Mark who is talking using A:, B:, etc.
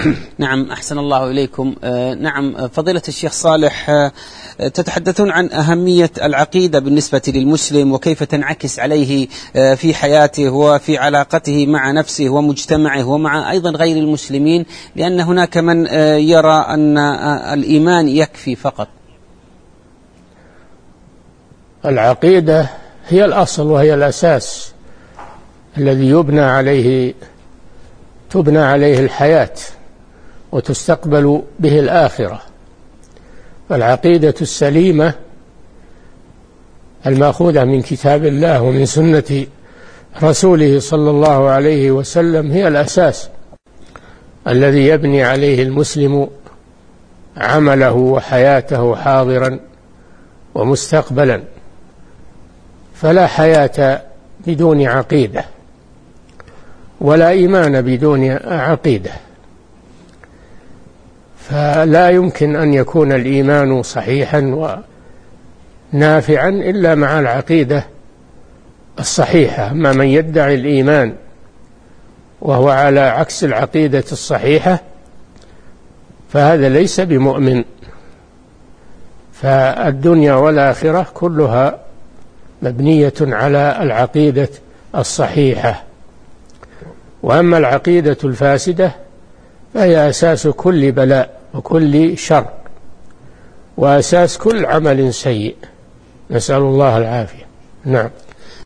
A: نعم، أحسن الله إليكم. نعم فضيلة الشيخ صالح، تتحدثون عن أهمية العقيدة بالنسبة للمسلم وكيف تنعكس عليه في حياته وفي علاقته مع نفسه ومجتمعه ومع أيضا غير المسلمين، لأن هناك من يرى أن الإيمان يكفي فقط.
B: العقيدة هي الأصل وهي الأساس الذي تبنى عليه الحياة وتستقبل به الآخرة. فالعقيدة السليمة المأخوذة من كتاب الله ومن سنة رسوله صلى الله عليه وسلم هي الأساس الذي يبني عليه المسلم عمله وحياته حاضرا ومستقبلا. فلا حياة بدون عقيدة ولا إيمان بدون عقيدة. فلا يمكن أن يكون الإيمان صحيحا ونافعا إلا مع العقيدة الصحيحة. أما من يدعي الإيمان وهو على عكس العقيدة الصحيحة فهذا ليس بمؤمن. فالدنيا والآخرة كلها مبنية على العقيدة الصحيحة. وأما العقيدة الفاسدة فهي أساس كل بلاء وكل شر وأساس كل عمل سيء، نسأل الله العافية. نعم.